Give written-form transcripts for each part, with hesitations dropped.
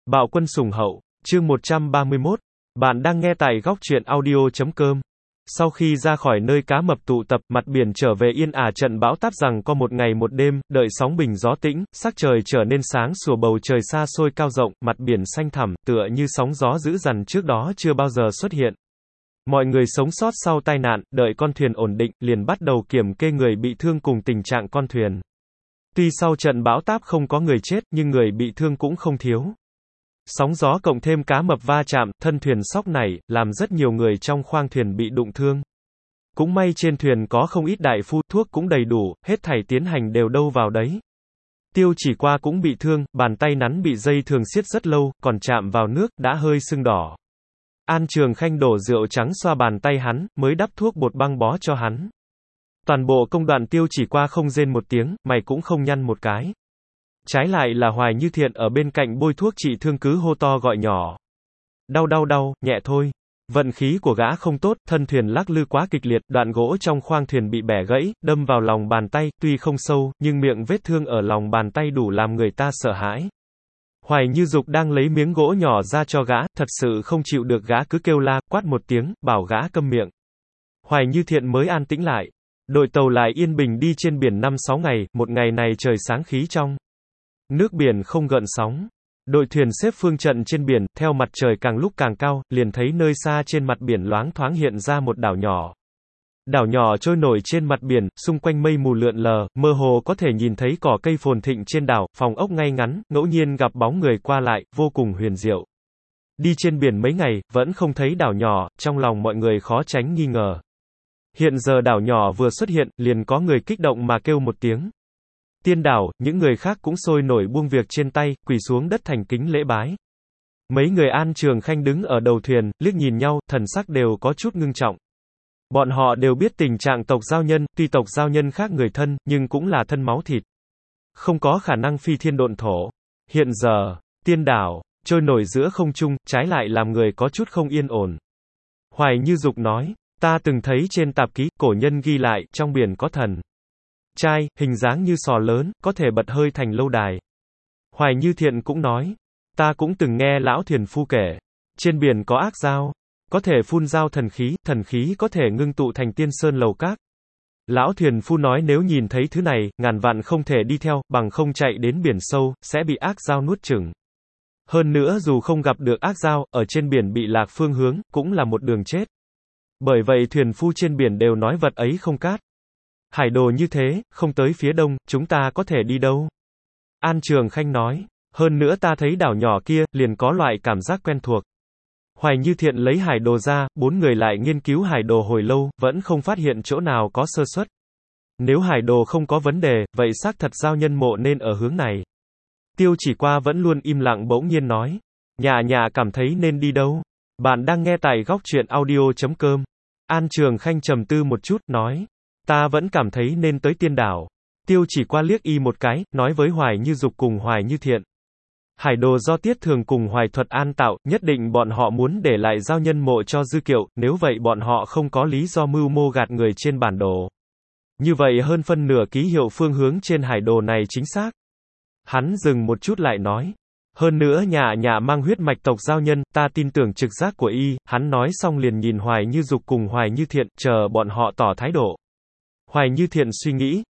Bạo quân sùng hậu, chương 131. Bạn đang nghe tại góc truyện audio.com. Sau khi ra khỏi nơi cá mập tụ tập, mặt biển trở về yên ả trận bão táp rằng có một ngày một đêm, đợi sóng bình gió tĩnh, sắc trời trở nên sáng sủa, bầu trời xa xôi cao rộng, mặt biển xanh thẳm, tựa như sóng gió dữ dằn trước đó chưa bao giờ xuất hiện. Mọi người sống sót sau tai nạn, đợi con thuyền ổn định, liền bắt đầu kiểm kê người bị thương cùng tình trạng con thuyền. Tuy sau trận bão táp không có người chết, nhưng người bị thương cũng không thiếu. Sóng gió cộng thêm cá mập va chạm, thân thuyền xóc nảy, làm rất nhiều người trong khoang thuyền bị đụng thương. Cũng may trên thuyền có không ít đại phu, thuốc cũng đầy đủ, hết thảy tiến hành đều đâu vào đấy. Tiêu Chỉ Qua cũng bị thương, bàn tay nắn bị dây thường siết rất lâu, còn chạm vào nước, đã hơi sưng đỏ. An Trường Khanh đổ rượu trắng xoa bàn tay hắn, mới đắp thuốc bột băng bó cho hắn. Toàn bộ công đoạn Tiêu Chỉ Qua không rên một tiếng, mày cũng không nhăn một cái. Trái lại là Hoài Như Thiện ở bên cạnh bôi thuốc trị thương cứ hô to gọi nhỏ. Đau đau đau, nhẹ thôi. Vận khí của gã không tốt, thân thuyền lắc lư quá kịch liệt, đoạn gỗ trong khoang thuyền bị bẻ gãy, đâm vào lòng bàn tay, tuy không sâu, nhưng miệng vết thương ở lòng bàn tay đủ làm người ta sợ hãi. Hoài Như Dục đang lấy miếng gỗ nhỏ ra cho gã, thật sự không chịu được, gã cứ kêu la, quát một tiếng, bảo gã câm miệng. Hoài Như Thiện mới an tĩnh lại. Đội tàu lại yên bình đi trên biển 5-6 ngày, một ngày này trời sáng khí trong. Nước biển không gợn sóng. Đội thuyền xếp phương trận trên biển, theo mặt trời càng lúc càng cao, liền thấy nơi xa trên mặt biển loáng thoáng hiện ra một đảo nhỏ. Đảo nhỏ trôi nổi trên mặt biển, xung quanh mây mù lượn lờ, mơ hồ có thể nhìn thấy cỏ cây phồn thịnh trên đảo, phòng ốc ngay ngắn, ngẫu nhiên gặp bóng người qua lại, vô cùng huyền diệu. Đi trên biển mấy ngày, vẫn không thấy đảo nhỏ, trong lòng mọi người khó tránh nghi ngờ. Hiện giờ đảo nhỏ vừa xuất hiện, liền có người kích động mà kêu một tiếng. Tiên đảo, những người khác cũng sôi nổi buông việc trên tay, quỳ xuống đất thành kính lễ bái. Mấy người An Trường Khanh đứng ở đầu thuyền, liếc nhìn nhau, thần sắc đều có chút ngưng trọng. Bọn họ đều biết tình trạng tộc Giao Nhân, tuy tộc Giao Nhân khác người thân, nhưng cũng là thân máu thịt. Không có khả năng phi thiên độn thổ. Hiện giờ, tiên đảo, trôi nổi giữa không trung, trái lại làm người có chút không yên ổn. Hoài Như Dục nói, ta từng thấy trên tạp ký, cổ nhân ghi lại, trong biển có thần trai, hình dáng như sò lớn, có thể bật hơi thành lâu đài. Hoài Như Thiện cũng nói, ta cũng từng nghe lão thuyền phu kể, trên biển có ác dao, có thể phun dao thần khí có thể ngưng tụ thành tiên sơn lầu các. Lão thuyền phu nói nếu nhìn thấy thứ này, ngàn vạn không thể đi theo, bằng không chạy đến biển sâu, sẽ bị ác dao nuốt chửng. Hơn nữa dù không gặp được ác dao, ở trên biển bị lạc phương hướng, cũng là một đường chết. Bởi vậy thuyền phu trên biển đều nói vật ấy không cát. Hải đồ như thế, không tới phía đông, chúng ta có thể đi đâu? An Trường Khanh nói, hơn nữa ta thấy đảo nhỏ kia, liền có loại cảm giác quen thuộc. Hoài Như Thiện lấy hải đồ ra, bốn người lại nghiên cứu hải đồ hồi lâu, vẫn không phát hiện chỗ nào có sơ suất. Nếu hải đồ không có vấn đề, vậy xác thật Giao Nhân mộ nên ở hướng này. Tiêu Chỉ Qua vẫn luôn im lặng bỗng nhiên nói, nhà cảm thấy nên đi đâu? Bạn đang nghe tại góc truyện audio.com. An Trường Khanh trầm tư một chút, nói, ta vẫn cảm thấy nên tới tiên đảo. Tiêu Chỉ Qua liếc y một cái, nói với Hoài Như Dục cùng Hoài Như Thiện. Hải đồ do Tiết Thường cùng Hoài Thuật An tạo, nhất định bọn họ muốn để lại Giao Nhân mộ cho Dư Kiệu, nếu vậy bọn họ không có lý do mưu mô gạt người trên bản đồ. Như vậy hơn phân nửa ký hiệu phương hướng trên hải đồ này chính xác. Hắn dừng một chút lại nói. Hơn nữa nhà mang huyết mạch tộc Giao Nhân, ta tin tưởng trực giác của y, hắn nói xong liền nhìn Hoài Như Dục cùng Hoài Như Thiện, chờ bọn họ tỏ thái độ. Hoài Như Thiện suy nghĩ,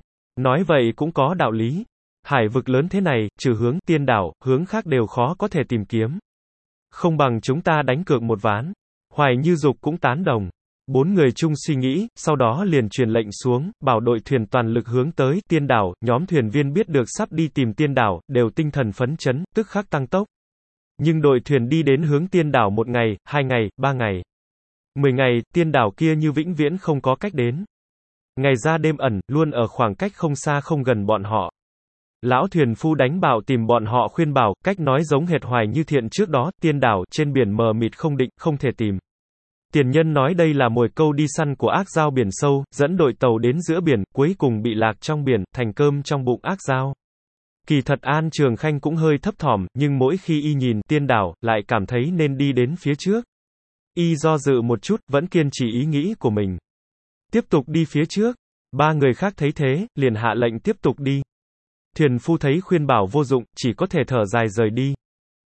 nói vậy cũng có đạo lý. Hải vực lớn thế này, trừ hướng tiên đảo, hướng khác đều khó có thể tìm kiếm. Không bằng chúng ta đánh cược một ván. Hoài Như Dục cũng tán đồng. Bốn người chung suy nghĩ, sau đó liền truyền lệnh xuống, bảo đội thuyền toàn lực hướng tới tiên đảo. Nhóm thuyền viên biết được sắp đi tìm tiên đảo, đều tinh thần phấn chấn, tức khắc tăng tốc. Nhưng đội thuyền đi đến hướng tiên đảo 1 ngày, 2 ngày, 3 ngày, 10 ngày, tiên đảo kia như vĩnh viễn không có cách đến. Ngày ra đêm ẩn, luôn ở khoảng cách không xa không gần bọn họ. Lão thuyền phu đánh bảo tìm bọn họ khuyên bảo, cách nói giống hệt Hoài Như Thiện trước đó, tiên đảo, trên biển mờ mịt không định, không thể tìm. Tiền nhân nói đây là mồi câu đi săn của ác dao biển sâu, dẫn đội tàu đến giữa biển, cuối cùng bị lạc trong biển, thành cơm trong bụng ác dao. Kỳ thật An Trường Khanh cũng hơi thấp thỏm, nhưng mỗi khi y nhìn tiên đảo, lại cảm thấy nên đi đến phía trước. Y do dự một chút, vẫn kiên trì ý nghĩ của mình. Tiếp tục đi phía trước. Ba người khác thấy thế, liền hạ lệnh tiếp tục đi. Thuyền phu thấy khuyên bảo vô dụng, chỉ có thể thở dài rời đi.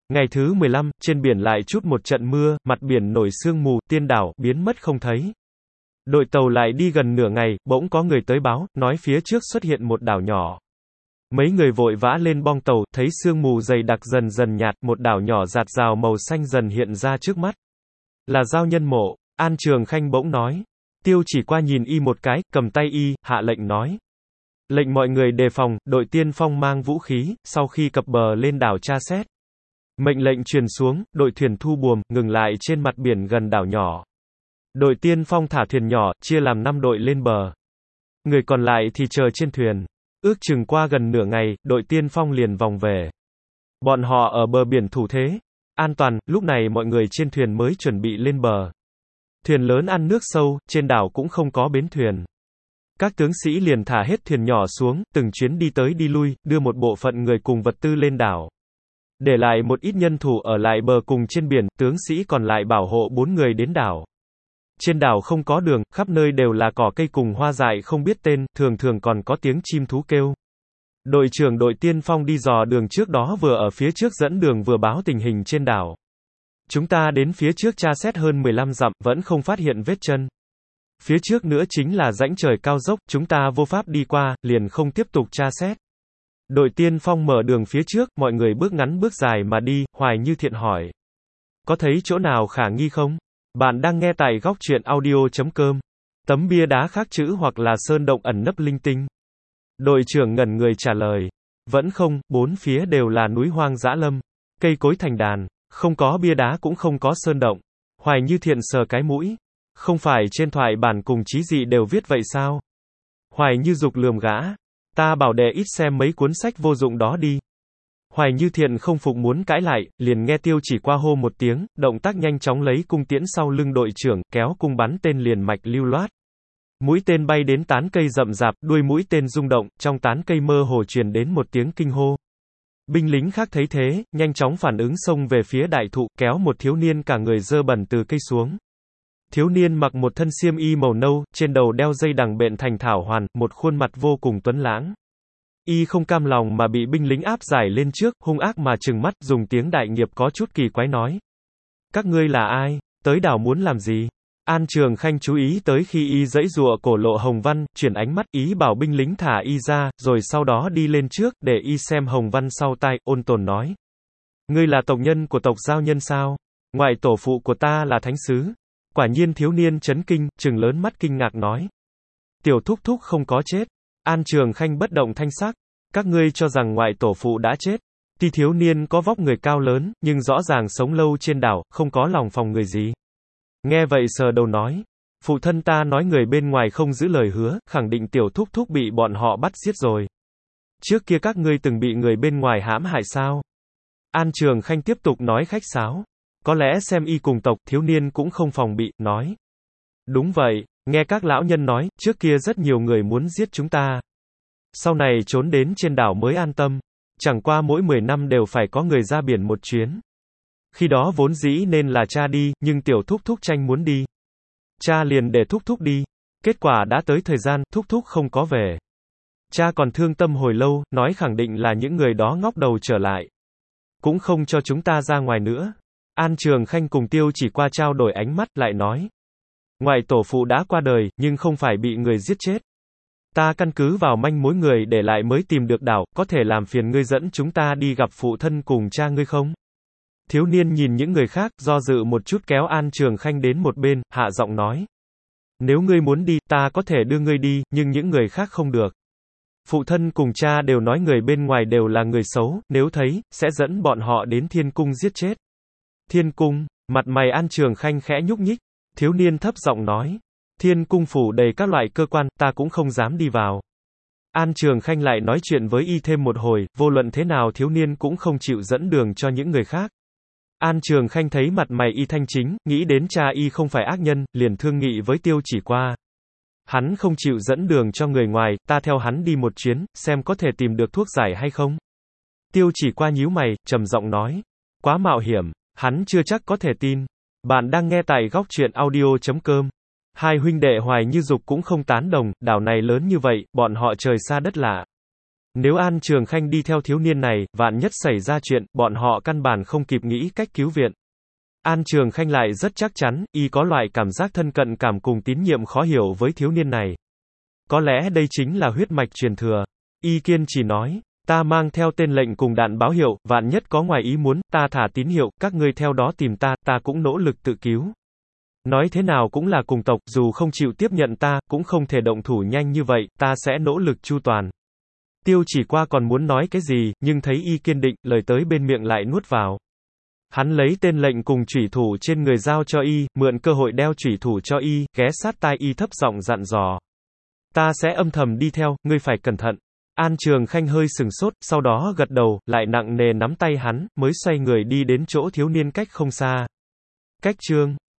Ngày thứ 15, trên biển lại trút một trận mưa, mặt biển nổi sương mù, tiên đảo biến mất không thấy. Đội tàu lại đi gần nửa ngày, bỗng có người tới báo, nói phía trước xuất hiện một đảo nhỏ. Mấy người vội vã lên bong tàu, thấy sương mù dày đặc dần dần nhạt, một đảo nhỏ rạt rào màu xanh dần hiện ra trước mắt. Là Giao Nhân Mộ. An Trường Khanh bỗng nói. Tiêu Chỉ Qua nhìn y một cái, cầm tay y, hạ lệnh nói. Lệnh mọi người đề phòng, đội tiên phong mang vũ khí, sau khi cập bờ lên đảo tra xét. Mệnh lệnh truyền xuống, đội thuyền thu buồm, ngừng lại trên mặt biển gần đảo nhỏ. Đội tiên phong thả thuyền nhỏ, chia làm 5 đội lên bờ. Người còn lại thì chờ trên thuyền. Ước chừng qua gần nửa ngày, đội tiên phong liền vòng về. Bọn họ ở bờ biển thủ thế. An toàn, lúc này mọi người trên thuyền mới chuẩn bị lên bờ. Thuyền lớn ăn nước sâu, trên đảo cũng không có bến thuyền. Các tướng sĩ liền thả hết thuyền nhỏ xuống, từng chuyến đi tới đi lui, đưa một bộ phận người cùng vật tư lên đảo. Để lại một ít nhân thủ ở lại bờ cùng trên biển, tướng sĩ còn lại bảo hộ 4 người đến đảo. Trên đảo không có đường, khắp nơi đều là cỏ cây cùng hoa dại không biết tên, thường thường còn có tiếng chim thú kêu. Đội trưởng đội tiên phong đi dò đường trước đó vừa ở phía trước dẫn đường vừa báo tình hình trên đảo. Chúng ta đến phía trước tra xét hơn 15 dặm, vẫn không phát hiện vết chân. Phía trước nữa chính là rãnh trời cao dốc, chúng ta vô pháp đi qua, liền không tiếp tục tra xét. Đội tiên phong mở đường phía trước, mọi người bước ngắn bước dài mà đi, Hoài Như Thiện hỏi. Có thấy chỗ nào khả nghi không? Bạn đang nghe tại góc truyện audio.com. Tấm bia đá khắc chữ hoặc là sơn động ẩn nấp linh tinh. Đội trưởng ngẩn người trả lời. Vẫn không, bốn phía đều là núi hoang dã lâm. Cây cối thành đàn, không có bia đá cũng không có sơn động. Hoài Như Thiện sờ cái mũi. Không phải trên thoại bản cùng chí dị đều viết vậy sao? Hoài Như Dục lườm gã. Ta bảo đệ ít xem mấy cuốn sách vô dụng đó đi. Hoài Như Thiện không phục muốn cãi lại, liền nghe Tiêu Chỉ Qua hô một tiếng, động tác nhanh chóng lấy cung tiễn sau lưng đội trưởng, kéo cung bắn tên liền mạch lưu loát. Mũi tên bay đến tán cây rậm rạp, đuôi mũi tên rung động, trong tán cây mơ hồ truyền đến một tiếng kinh hô. Binh lính khác thấy thế, nhanh chóng phản ứng xông về phía đại thụ, kéo một thiếu niên cả người dơ bẩn từ cây xuống. Thiếu niên mặc một thân xiêm y màu nâu, trên đầu đeo dây đằng bện thành thảo hoàn, một khuôn mặt vô cùng tuấn lãng. Y không cam lòng mà bị binh lính áp giải lên trước, hung ác mà trừng mắt, dùng tiếng đại nghiệp có chút kỳ quái nói. Các ngươi là ai? Tới đảo muốn làm gì? An Trường Khanh chú ý tới khi y giãy giụa cổ lộ hồng văn, chuyển ánh mắt ý bảo binh lính thả y ra, rồi sau đó đi lên trước, để y xem hồng văn sau tai, ôn tồn nói. Ngươi là tộc nhân của tộc Giao Nhân sao? Ngoại tổ phụ của ta là thánh sứ. Quả nhiên thiếu niên chấn kinh, trừng lớn mắt kinh ngạc nói. Tiểu thúc thúc không có chết. An Trường Khanh bất động thanh sắc. Các ngươi cho rằng ngoại tổ phụ đã chết. Tuy thiếu niên có vóc người cao lớn, nhưng rõ ràng sống lâu trên đảo, không có lòng phòng người gì. Nghe vậy sờ đầu nói. Phụ thân ta nói người bên ngoài không giữ lời hứa, khẳng định tiểu thúc thúc bị bọn họ bắt giết rồi. Trước kia các ngươi từng bị người bên ngoài hãm hại sao? An Trường Khanh tiếp tục nói khách sáo. Có lẽ xem y cùng tộc, thiếu niên cũng không phòng bị, nói. Đúng vậy, nghe các lão nhân nói, trước kia rất nhiều người muốn giết chúng ta. Sau này trốn đến trên đảo mới an tâm. Chẳng qua mỗi 10 năm đều phải có người ra biển một chuyến. Khi đó vốn dĩ nên là cha đi, nhưng tiểu thúc thúc tranh muốn đi. Cha liền để thúc thúc đi. Kết quả đã tới thời gian, thúc thúc không có về. Cha còn thương tâm hồi lâu, nói khẳng định là những người đó ngóc đầu trở lại. Cũng không cho chúng ta ra ngoài nữa. An Trường Khanh cùng Tiêu Chỉ Qua trao đổi ánh mắt, lại nói. Ngoại tổ phụ đã qua đời, nhưng không phải bị người giết chết. Ta căn cứ vào manh mối người để lại mới tìm được đảo, có thể làm phiền ngươi dẫn chúng ta đi gặp phụ thân cùng cha ngươi không? Thiếu niên nhìn những người khác, do dự một chút kéo An Trường Khanh đến một bên, hạ giọng nói. Nếu ngươi muốn đi, ta có thể đưa ngươi đi, nhưng những người khác không được. Phụ thân cùng cha đều nói người bên ngoài đều là người xấu, nếu thấy, sẽ dẫn bọn họ đến Thiên Cung giết chết. Thiên Cung, mặt mày An Trường Khanh khẽ nhúc nhích. Thiếu niên thấp giọng nói. Thiên Cung phủ đầy các loại cơ quan, ta cũng không dám đi vào. An Trường Khanh lại nói chuyện với y thêm một hồi, vô luận thế nào thiếu niên cũng không chịu dẫn đường cho những người khác. An Trường Khanh thấy mặt mày y thanh chính, nghĩ đến cha y không phải ác nhân, liền thương nghị với Tiêu Chỉ Qua. Hắn không chịu dẫn đường cho người ngoài, ta theo hắn đi một chuyến, xem có thể tìm được thuốc giải hay không. Tiêu Chỉ Qua nhíu mày, trầm giọng nói. Quá mạo hiểm, hắn chưa chắc có thể tin. Bạn đang nghe tại góc truyện audio.com. Hai huynh đệ Hoài Như Dục cũng không tán đồng, đảo này lớn như vậy, bọn họ trời xa đất lạ. Nếu An Trường Khanh đi theo thiếu niên này, vạn nhất xảy ra chuyện, bọn họ căn bản không kịp nghĩ cách cứu viện. An Trường Khanh lại rất chắc chắn, y có loại cảm giác thân cận cảm cùng tín nhiệm khó hiểu với thiếu niên này. Có lẽ đây chính là huyết mạch truyền thừa. Y kiên trì nói, ta mang theo tên lệnh cùng đạn báo hiệu, vạn nhất có ngoài ý muốn, ta thả tín hiệu, các ngươi theo đó tìm ta, ta cũng nỗ lực tự cứu. Nói thế nào cũng là cùng tộc, dù không chịu tiếp nhận ta, cũng không thể động thủ nhanh như vậy, ta sẽ nỗ lực chu toàn. Tiêu Chỉ Qua còn muốn nói cái gì, nhưng thấy y kiên định, lời tới bên miệng lại nuốt vào. Hắn lấy tên lệnh cùng chủy thủ trên người giao cho y, mượn cơ hội đeo chủy thủ cho y, ghé sát tai y thấp giọng dặn dò. Ta sẽ âm thầm đi theo, ngươi phải cẩn thận. An Trường Khanh hơi sừng sốt, sau đó gật đầu, lại nặng nề nắm tay hắn, mới xoay người đi đến chỗ thiếu niên cách không xa. Cách chương